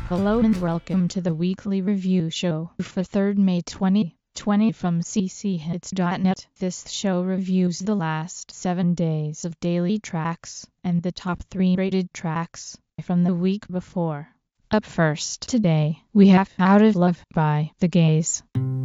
Hello and welcome to the weekly review show for 3rd May 2020 from cchits.net. This show reviews the last 7 days of daily tracks and the top 3 rated tracks from the week before. Up first today, we have Out of Love by The Gays.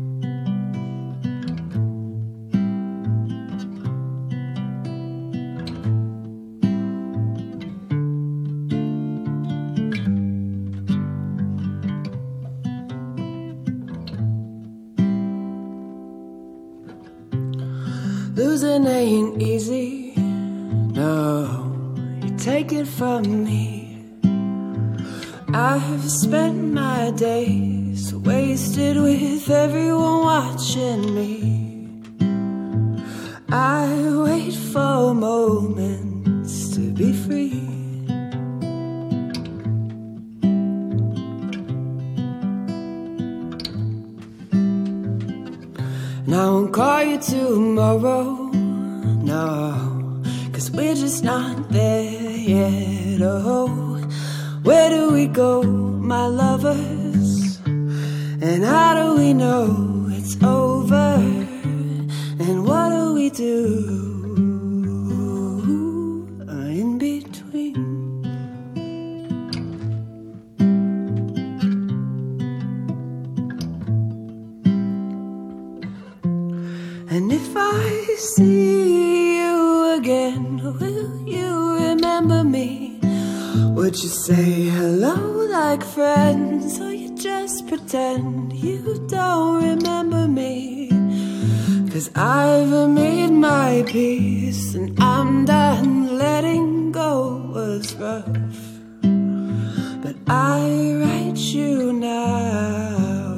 Losing ain't easy, no, you take it from me. I've spent my days wasted with everyone watching me. I wait for moments to be free. And I won't call you tomorrow, no, 'cause we're just not there yet. Oh, where do we go, my lovers? And how do we know it's over? And what do we do in between? And if I see you again, will you remember me? Would you say hello like friends, or you just pretend you don't remember me? 'Cause I've made my peace and I'm done. Letting go was rough, but I write you now.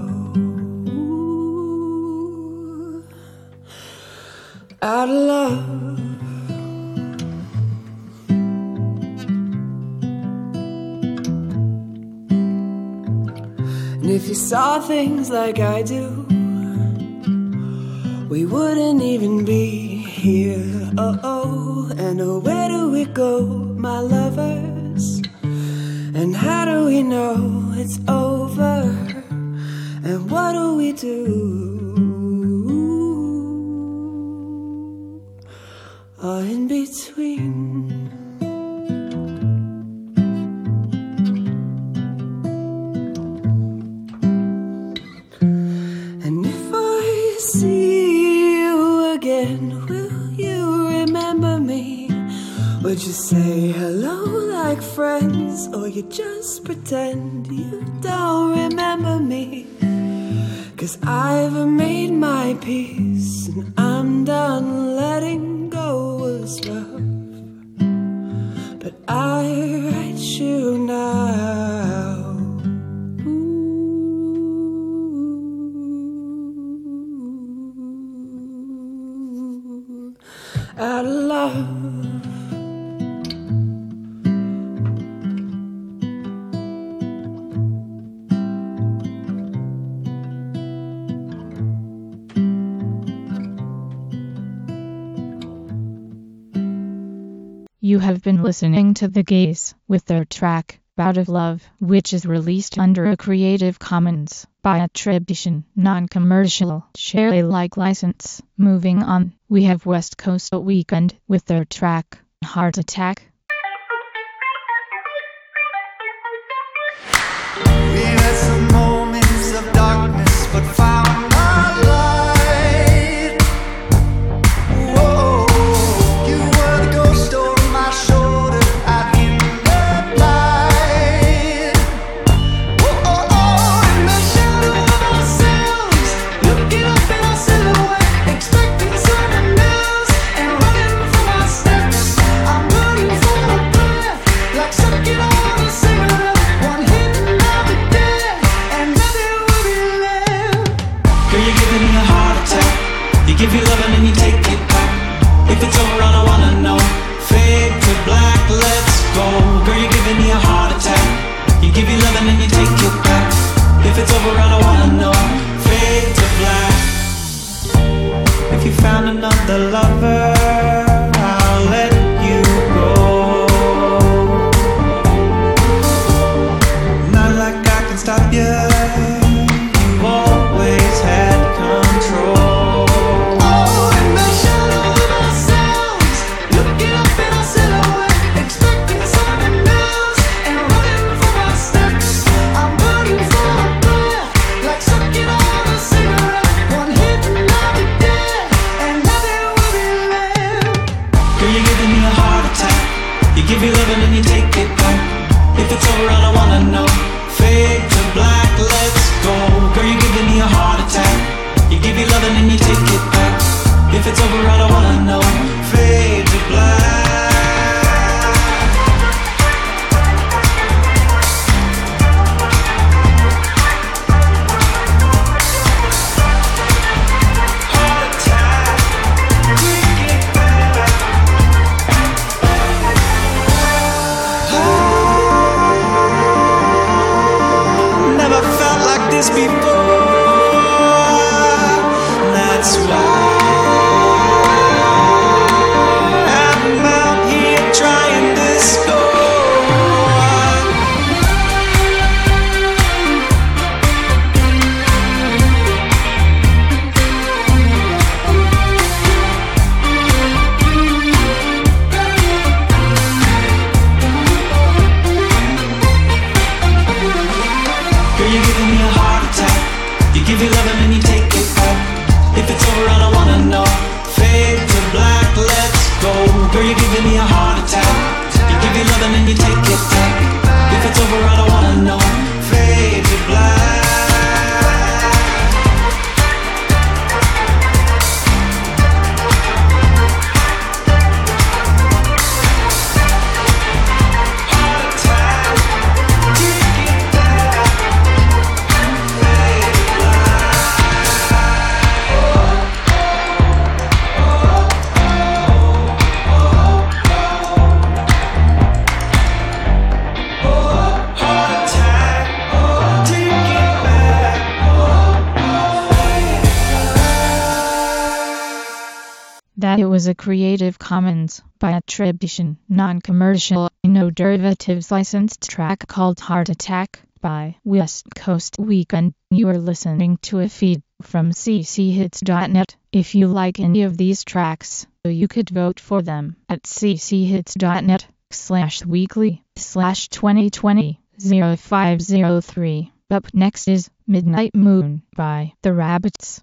Out of love. And if you saw things like I do, we wouldn't even be here. Oh, and where do we go, my lovers? And how do we know it's over? And what do we do in between? And if I see you again, will you remember me? Would you say hello like friends, or you just pretend you don't remember me? 'Cause I've made my peace and I'm done. Letting go was rough, but I write you now. Out of love. You have been listening to The Gays with their track, Out of Love, which is released under a Creative Commons by attribution, non-commercial, share Alike license. Moving on, we have West Coast Weekend with their track, Heart Attack. We had some moments of darkness, but found our light. Whoa, you were the ghost over my shoulder out in the night. In the shadow of ourselves, looking up in our silhouette, expecting something else, and running from our steps. I'm running for my breath, like sucking on a cigarette. One hit and I'll be dead, and nothing will be left. give your loving and you take it back. If it's over, I don't wanna know. Fade to black, let's go. Girl, you're giving me a heart attack. You give your loving and you take it back. If it's over, I don't wanna know. Fade to black. Before, that's why I'm out here trying this Girl, you're giving me a heart attack. You give your loving and you take it back. If it's over, I don't wanna know. Fade to black, let's go. Girl, you're giving me a heart attack. You give your loving and you take it back. If it's over, I don't wanna know. Fade to black. That it was a Creative Commons by attribution, non-commercial, no derivatives licensed track called Heart Attack by West Coast Weekend. You are listening to a feed from cchits.net. If you like any of these tracks, you could vote for them at cchits.net/weekly/2020-0503. Up next is Midnight Moon by The Rabbits.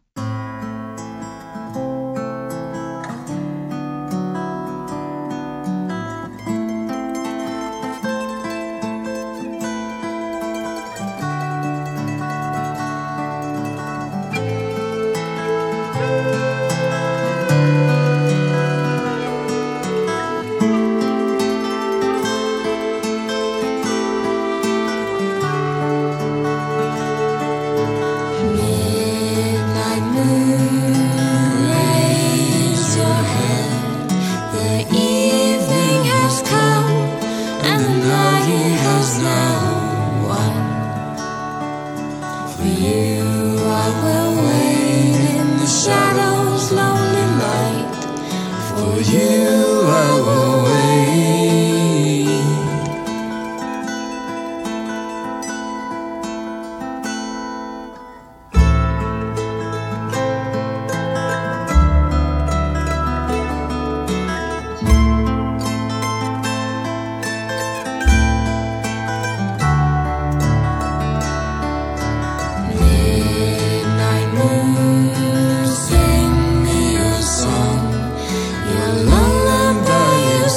Sing me a song, your lullaby is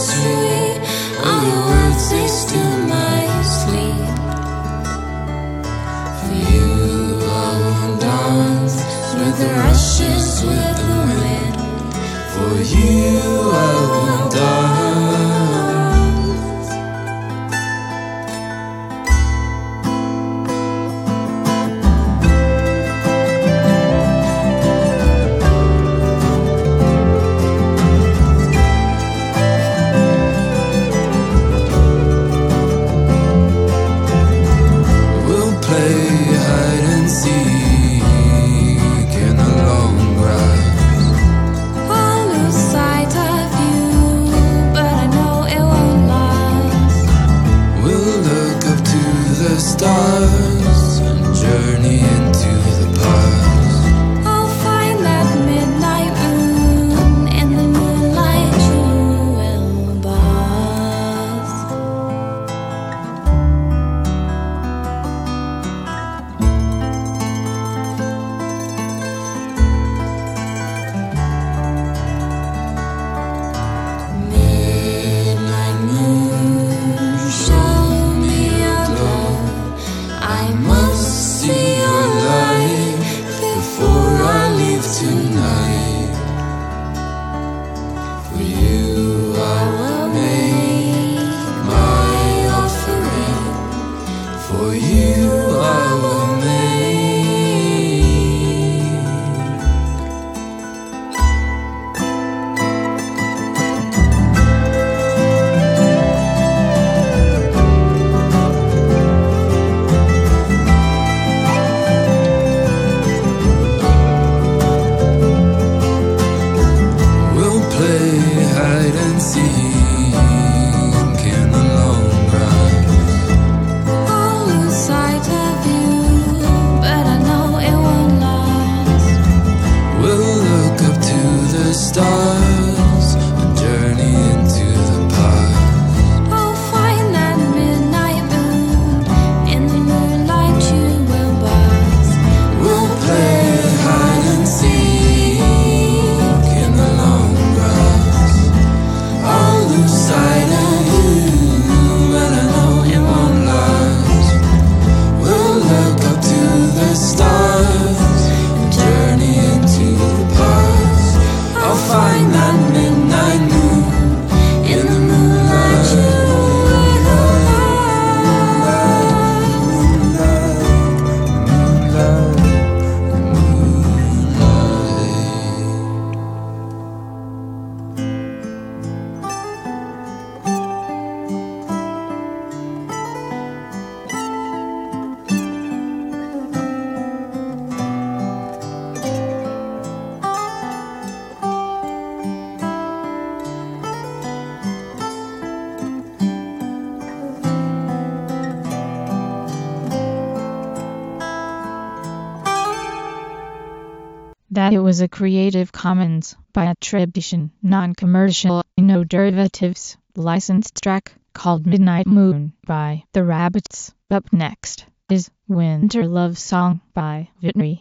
that it was a Creative Commons by attribution, non-commercial, no derivatives, licensed track called Midnight Moon by The Rabbits. Up next is Winter Love Song by Vitri.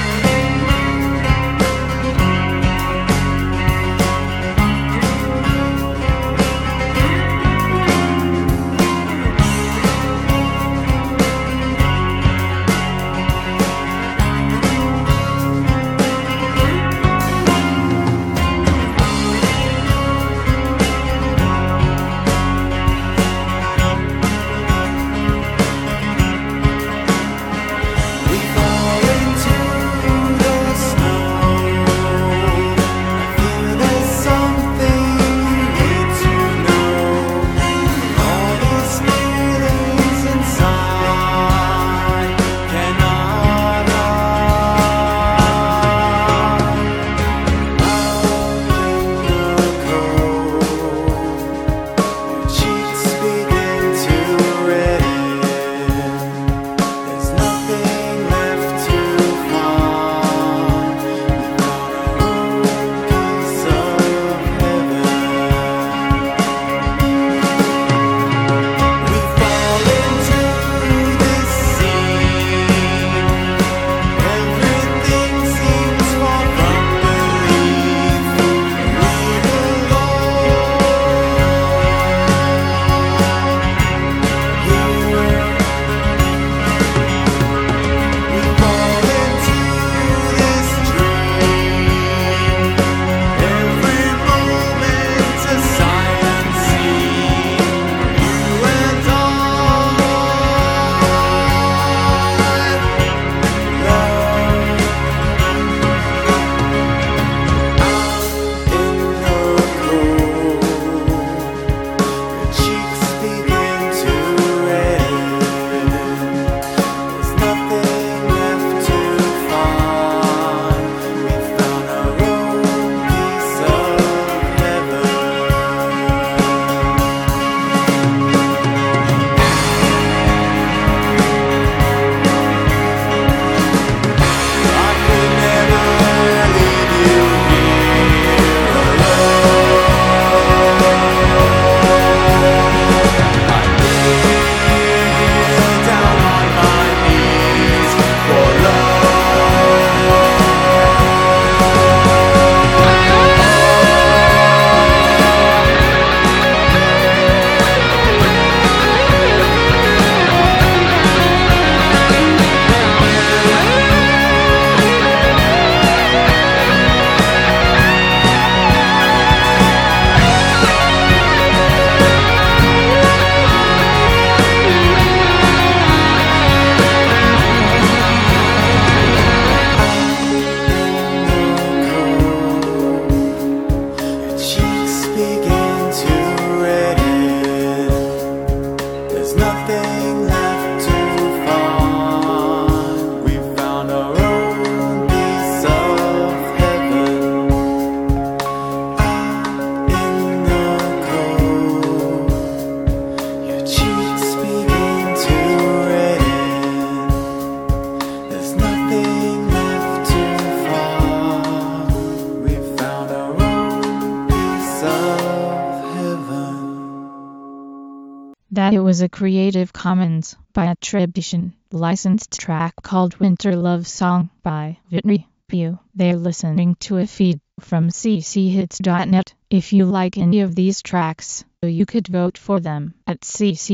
That it was a Creative Commons by attribution, licensed track called Winter Love Song by Vitri. They're listening to a feed from cchits.net. If you like any of these tracks, you could vote for them at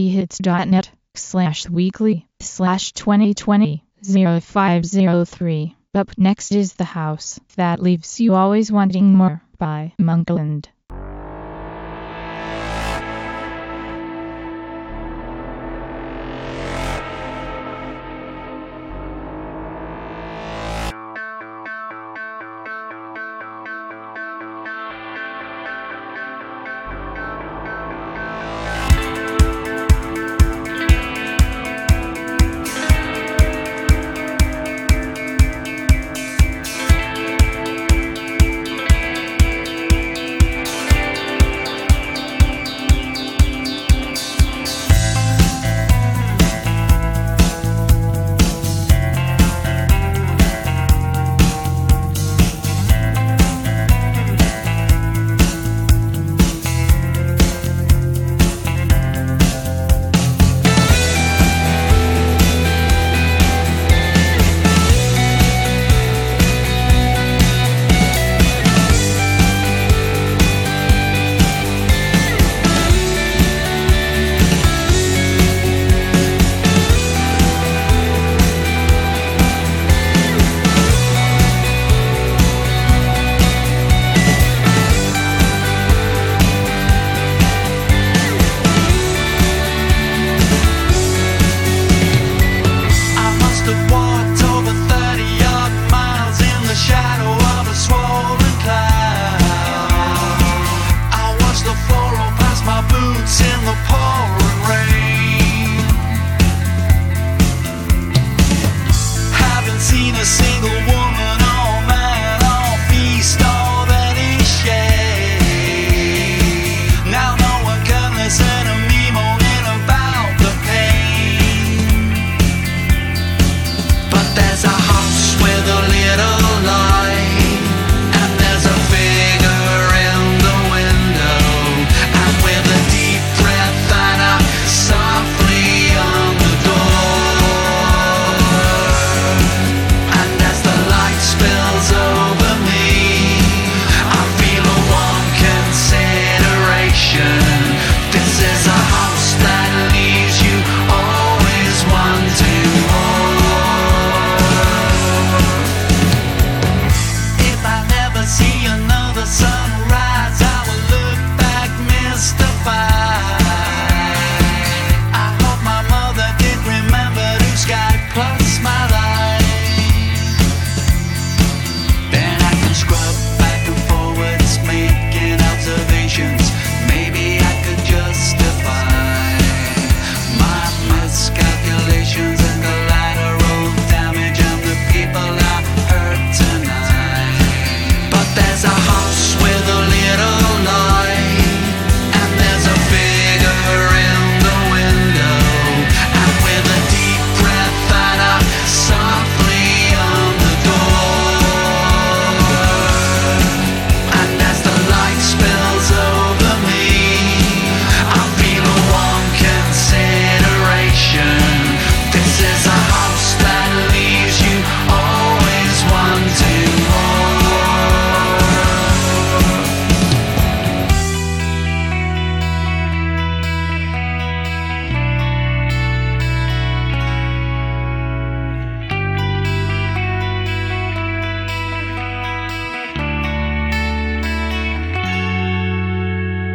cchits.net/weekly/2020-0503. Up next is The House That Leaves You Always Wanting More by Monkland.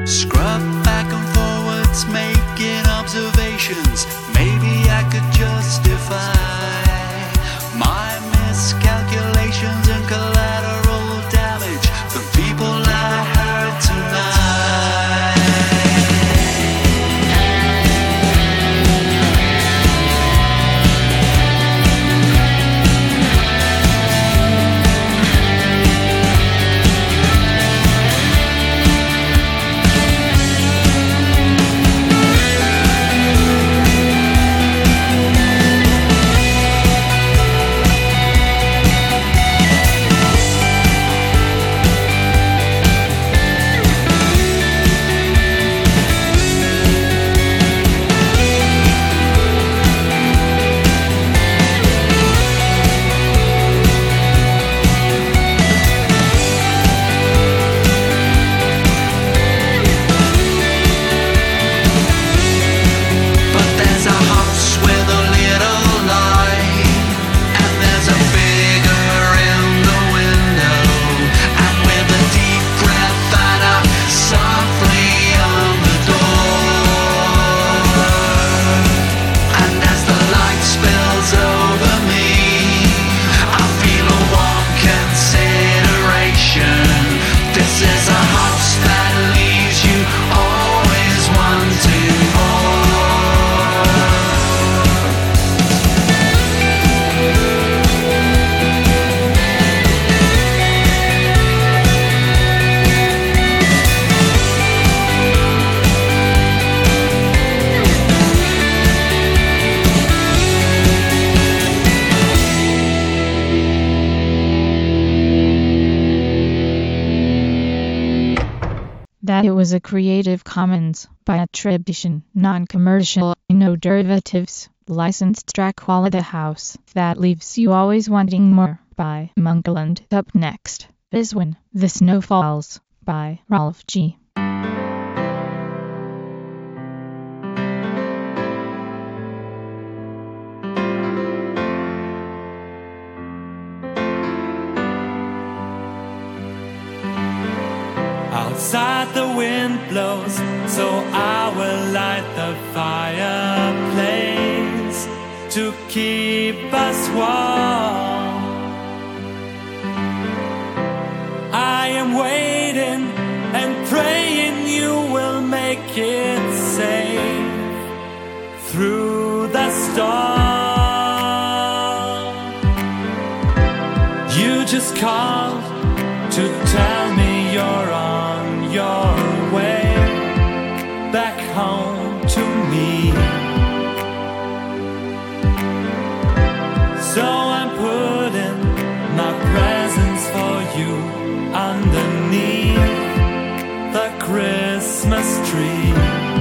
Scrub back and forwards, making observations. Maybe I could justify my miscalculations and collateral damage from people I hurt tonight. That it was a Creative Commons by attribution, non-commercial, no derivatives, licensed track Quality House that leaves you always wanting more by Monkland. Up next is When the Snow Falls by Rolf G. Outside the wind blows, so I will light the fireplace to keep us warm. I am waiting and praying you will make it safe through the storm. You just called to tell me you're on your way back home to me. So I'm putting my presents for you underneath the Christmas tree.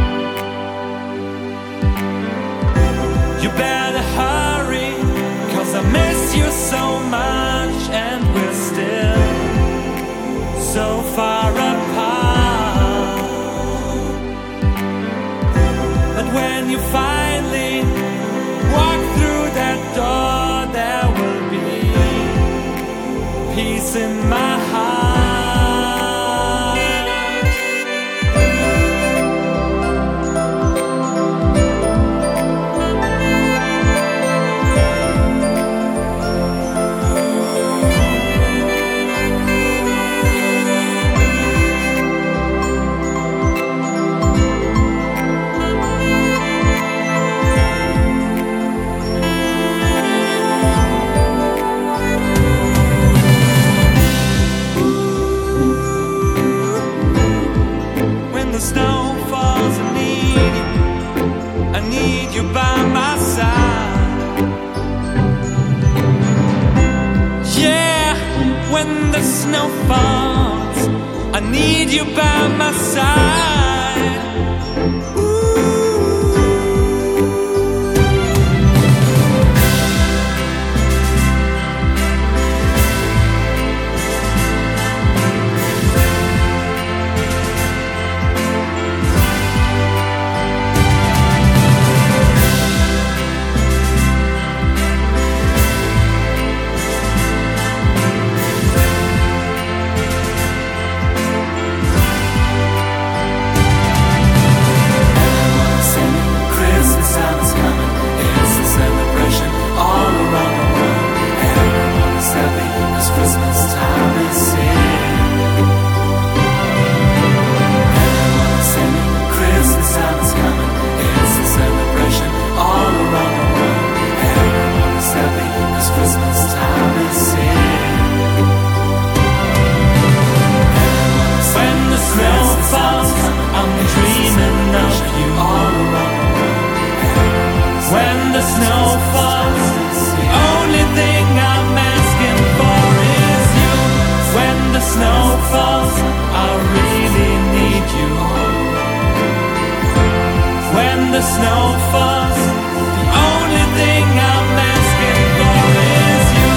You better hurry, 'cause I miss you so much and we're still so far apart. But when you finally walk through that door, there will be peace in my heart. Snow falls, I need you by my side. Yeah, when the snow falls, I need you by my side. I'm dreaming of you. When the snow falls, the only thing I'm asking for is you. When the snow falls, I really need you. When the snow falls, the only thing I'm asking for is you.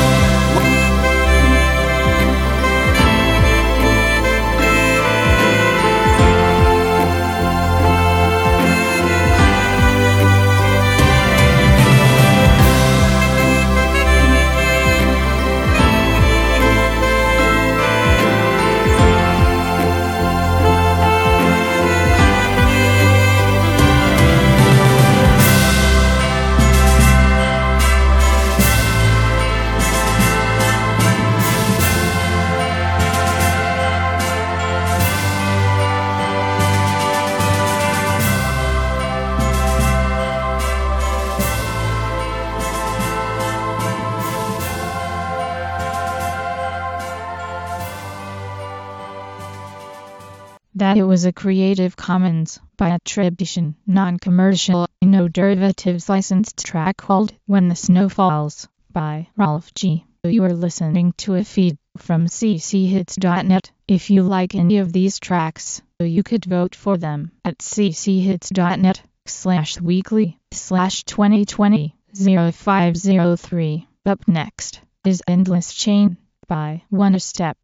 That it was a Creative Commons by attribution, non-commercial, no derivatives licensed track called When the Snow Falls by Rolf G. You are listening to a feed from cchits.net. If you like any of these tracks, you could vote for them at cchits.net/weekly/2020-0503. Up next is Endless Chain by One Step.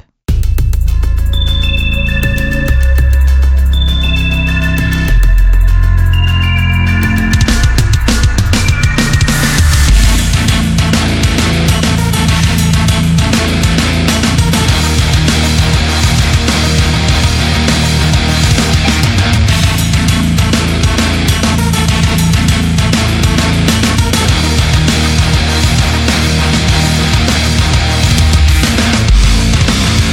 We'll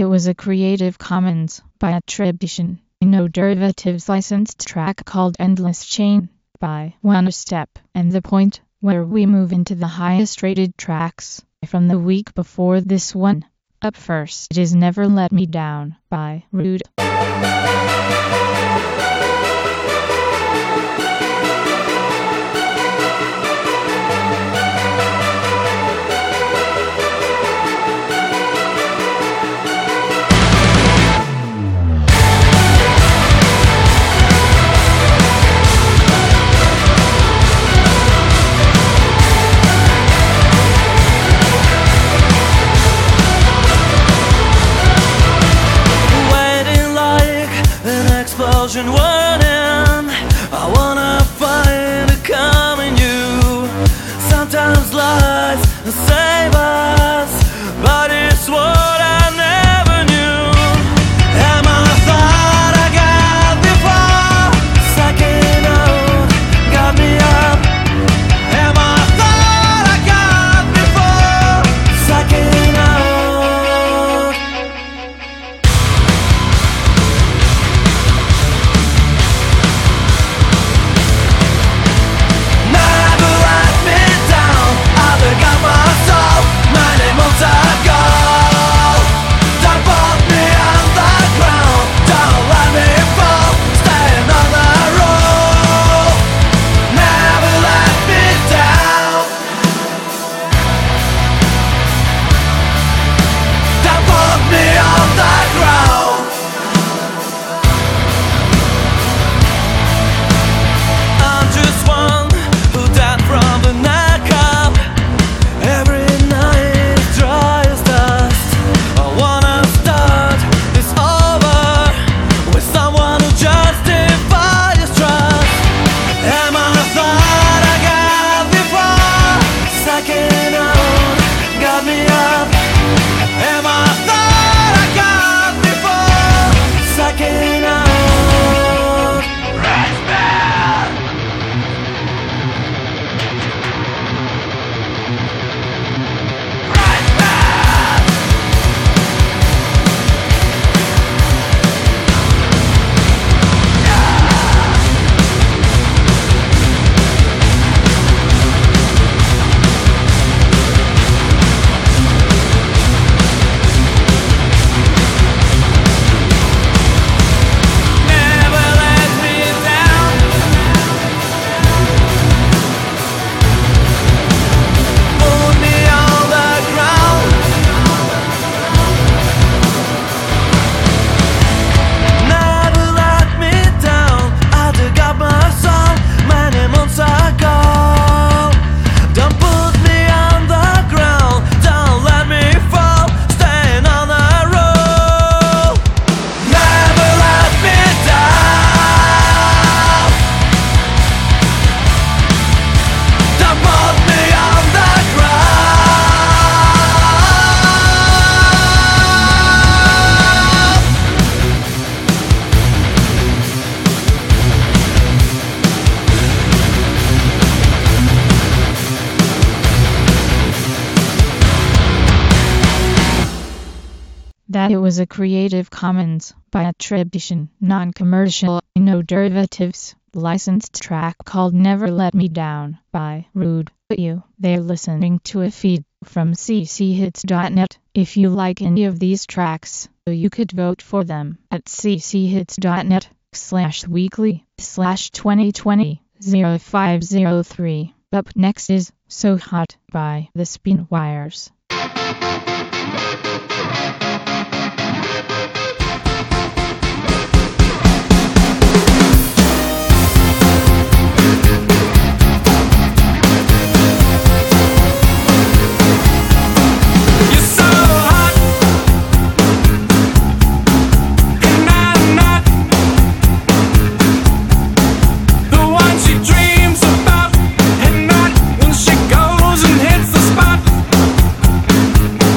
was a Creative Commons by attribution, no derivatives licensed track called Endless Chain by One Step, and the point where we move into the highest rated tracks from the week before this one. Up first is Never Let Me Down by Rude. Warning, I wanna find a calm in you. Sometimes lies save us, but it's what I never knew. Am I thought I got before? Second out, got me up. Am I thought I got before? Second out. That it was a Creative Commons by attribution, non-commercial, no derivatives, licensed track called Never Let Me Down by Rude. They're listening to a feed from cchits.net. If you like any of these tracks, you could vote for them at cchits.net/weekly/2020-0503. Up next is So Hot by The Spinwires. Dreams about, and not when she goes and hits the spot.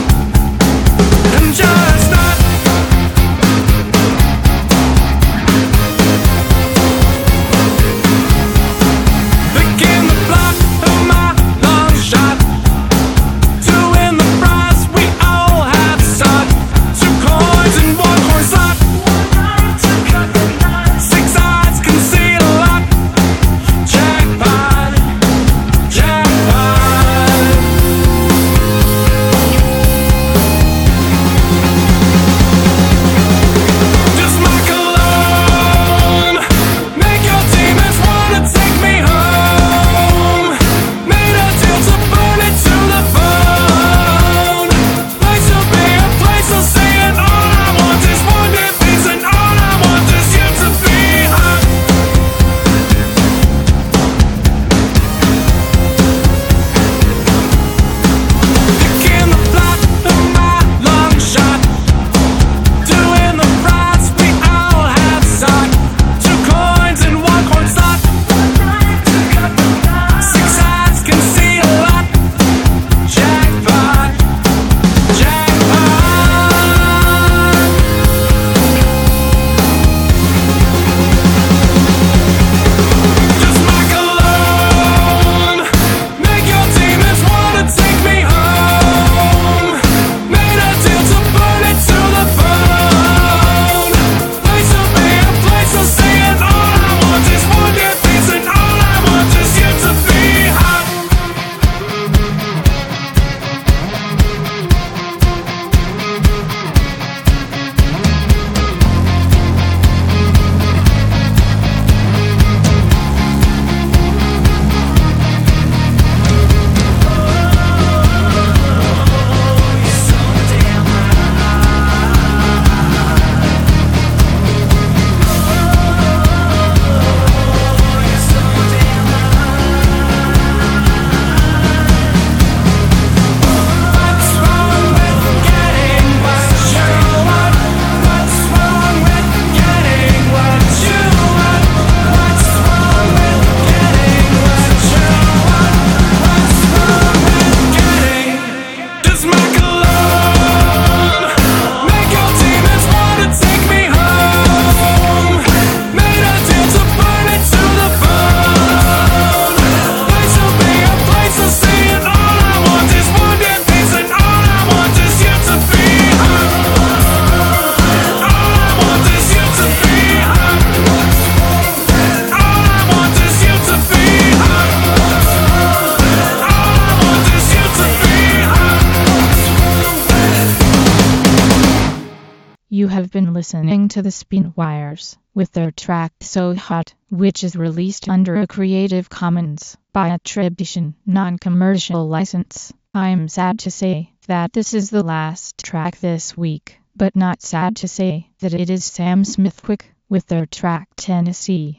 have been listening to the Spinwires with their track So Hot, which is released under a Creative Commons by attribution, non-commercial license. I'm sad to say that this is the last track this week, but not sad to say that it is Sam Smithwick with their track Tennessee.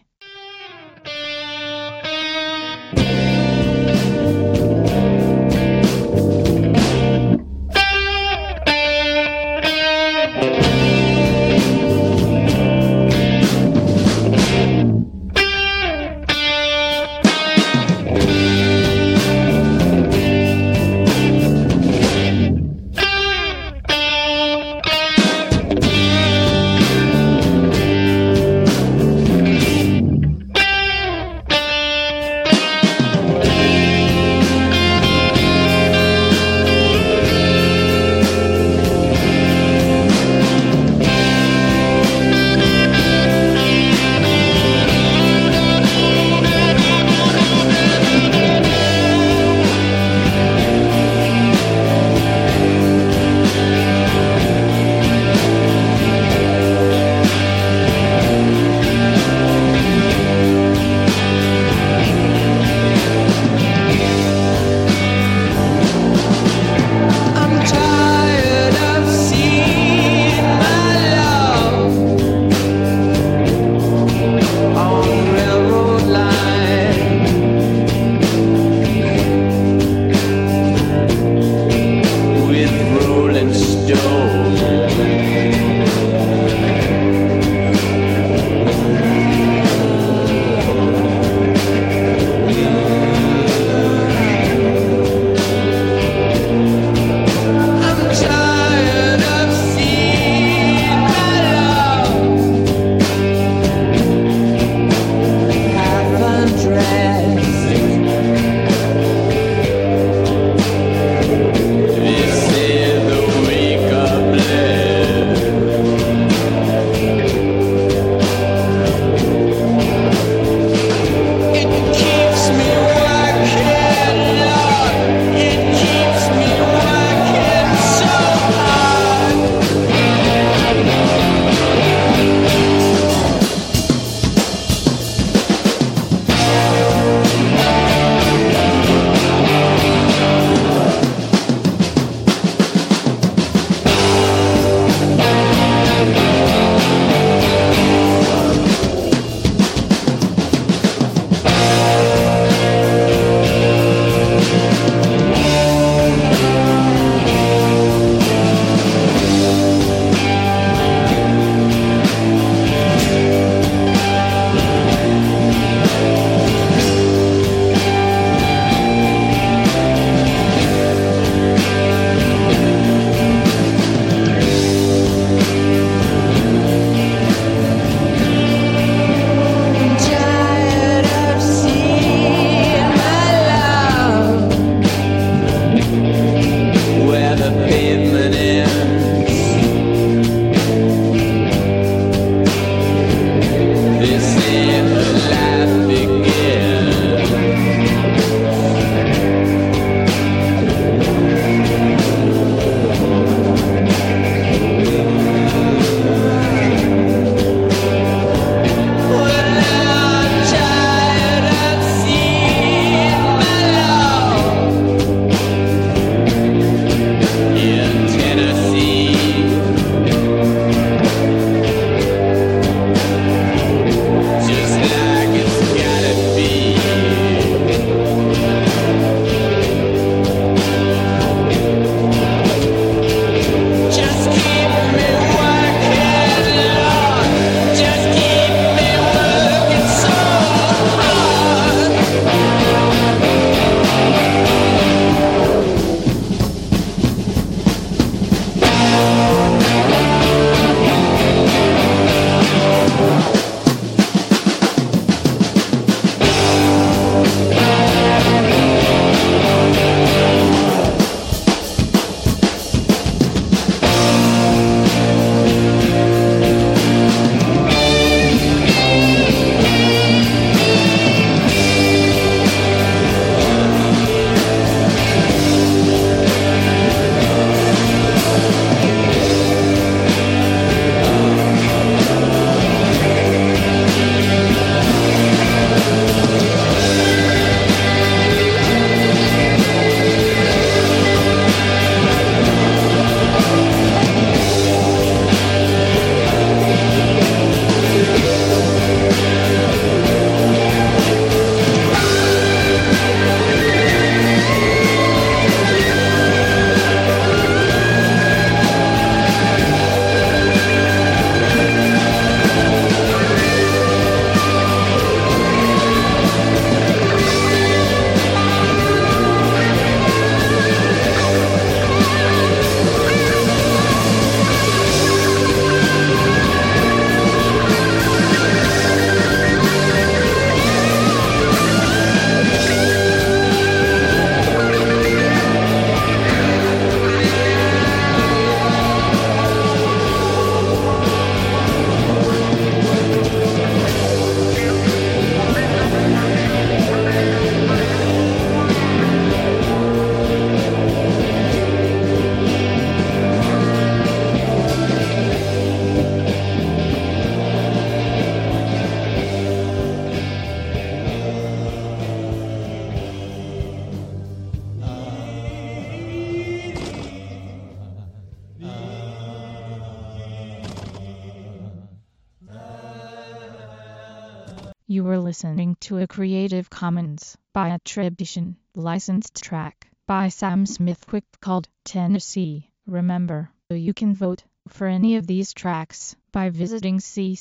You were listening to a Creative Commons by attribution, licensed track by Sam Smith Quick called Tennessee. Remember, you can vote for any of these tracks by visiting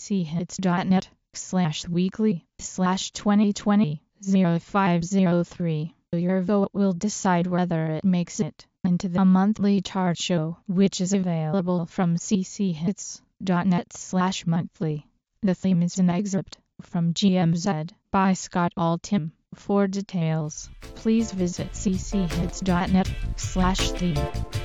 cchits.net/weekly/2020-0503. Your vote will decide whether it makes it into the monthly chart show, which is available from cchits.net/monthly. The theme is an excerpt from GMZ by Scott Altham. For details, please visit cchits.net/theme.